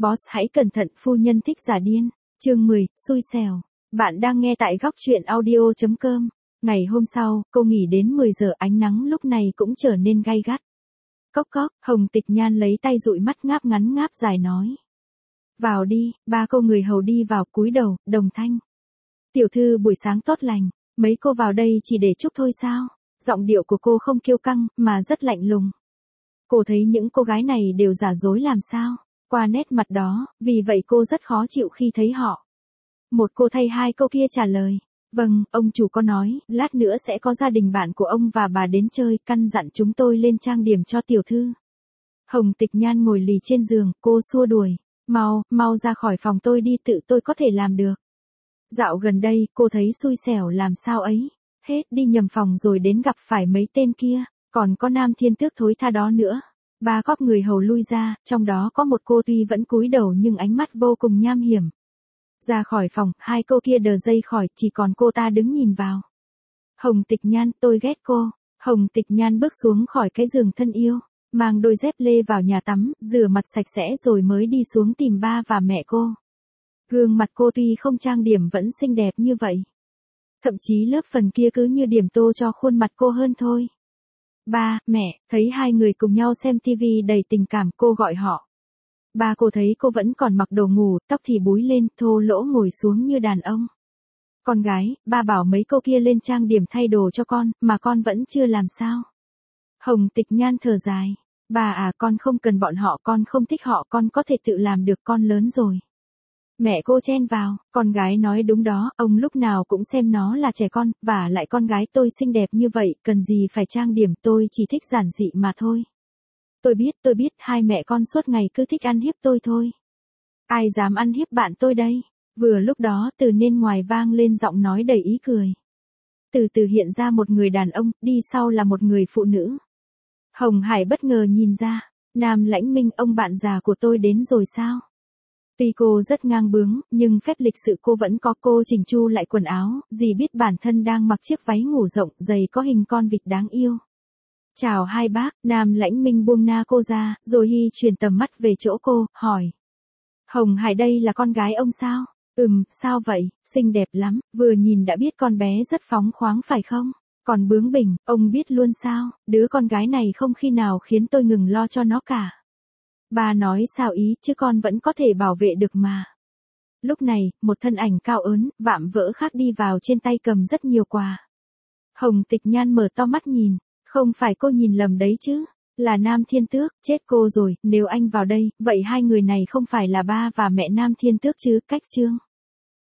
Boss hãy cẩn thận, phu nhân thích giả điên. Chương 10, xui xẻo. Bạn đang nghe tại góc truyện audio.com. Ngày hôm sau, cô nghỉ đến 10 giờ, ánh nắng lúc này cũng trở nên gay gắt. Cốc cốc, Hồng Tịch Nhan lấy tay dụi mắt ngáp ngắn ngáp dài nói. Vào đi, ba cô người hầu đi vào, cúi đầu, đồng thanh. Tiểu thư buổi sáng tốt lành, mấy cô vào đây chỉ để chúc thôi sao? Giọng điệu của cô không kiêu căng, mà rất lạnh lùng. Cô thấy những cô gái này đều giả dối làm sao? Qua nét mặt đó, vì vậy cô rất khó chịu khi thấy họ. Một cô thay hai cô kia trả lời. Vâng, ông chủ có nói, lát nữa sẽ có gia đình bạn của ông và bà đến chơi, căn dặn chúng tôi lên trang điểm cho tiểu thư. Hồng Tịch Nhan ngồi lì trên giường, cô xua đuổi. Mau ra khỏi phòng tôi đi, tự tôi có thể làm được. Dạo gần đây, cô thấy xui xẻo làm sao ấy. Hết đi nhầm phòng rồi đến gặp phải mấy tên kia, còn có Nam Thiên Tước thối tha đó nữa. Ba cóc người hầu lui ra, trong đó có một cô tuy vẫn cúi đầu nhưng ánh mắt vô cùng nham hiểm. Ra khỏi phòng, hai cô kia đờ dây khỏi, chỉ còn cô ta đứng nhìn vào. Hồng Tịch Nhan, tôi ghét cô. Hồng Tịch Nhan bước xuống khỏi cái giường thân yêu, mang đôi dép lê vào nhà tắm, rửa mặt sạch sẽ rồi mới đi xuống tìm ba và mẹ cô. Gương mặt cô tuy không trang điểm vẫn xinh đẹp như vậy. Thậm chí lớp phần kia cứ như điểm tô cho khuôn mặt cô hơn thôi. Ba, mẹ, thấy hai người cùng nhau xem tivi đầy tình cảm, cô gọi họ. Ba cô thấy cô vẫn còn mặc đồ ngủ, tóc thì búi lên, thô lỗ ngồi xuống như đàn ông. Con gái, ba bảo mấy cô kia lên trang điểm thay đồ cho con, mà con vẫn chưa làm sao. Hồng Tịch Nhan thở dài. Bà à, con không cần bọn họ, con không thích họ, con có thể tự làm được, con lớn rồi. Mẹ cô chen vào, con gái nói đúng đó, ông lúc nào cũng xem nó là trẻ con, và lại con gái tôi xinh đẹp như vậy, cần gì phải trang điểm, tôi chỉ thích giản dị mà thôi. Tôi biết, hai mẹ con suốt ngày cứ thích ăn hiếp tôi thôi. Ai dám ăn hiếp bạn tôi đây? Vừa lúc đó từ nên ngoài vang lên giọng nói đầy ý cười. Từ từ hiện ra một người đàn ông, đi sau là một người phụ nữ. Hồng Hải bất ngờ nhìn ra, Nam Lãnh Minh, ông bạn già của tôi đến rồi sao? Tuy cô rất ngang bướng, nhưng phép lịch sự cô vẫn có, cô chỉnh chu lại quần áo, gì biết bản thân đang mặc chiếc váy ngủ rộng, giày có hình con vịt đáng yêu. Chào hai bác, Nam Lãnh Minh buông na cô ra, rồi hi chuyển tầm mắt về chỗ cô, hỏi. Hồng Hải đây là con gái ông sao? Sao vậy, xinh đẹp lắm, vừa nhìn đã biết con bé rất phóng khoáng phải không? Còn bướng bỉnh, ông biết luôn sao, đứa con gái này không khi nào khiến tôi ngừng lo cho nó cả. Bà nói sao ý chứ con vẫn có thể bảo vệ được mà. Lúc này, một thân ảnh cao ớn, vạm vỡ khác đi vào, trên tay cầm rất nhiều quà. Hồng Tịch Nhan mở to mắt nhìn, không phải cô nhìn lầm đấy chứ, là Nam Thiên Tước, chết cô rồi, nếu anh vào đây, vậy hai người này không phải là ba và mẹ Nam Thiên Tước chứ, cách chương.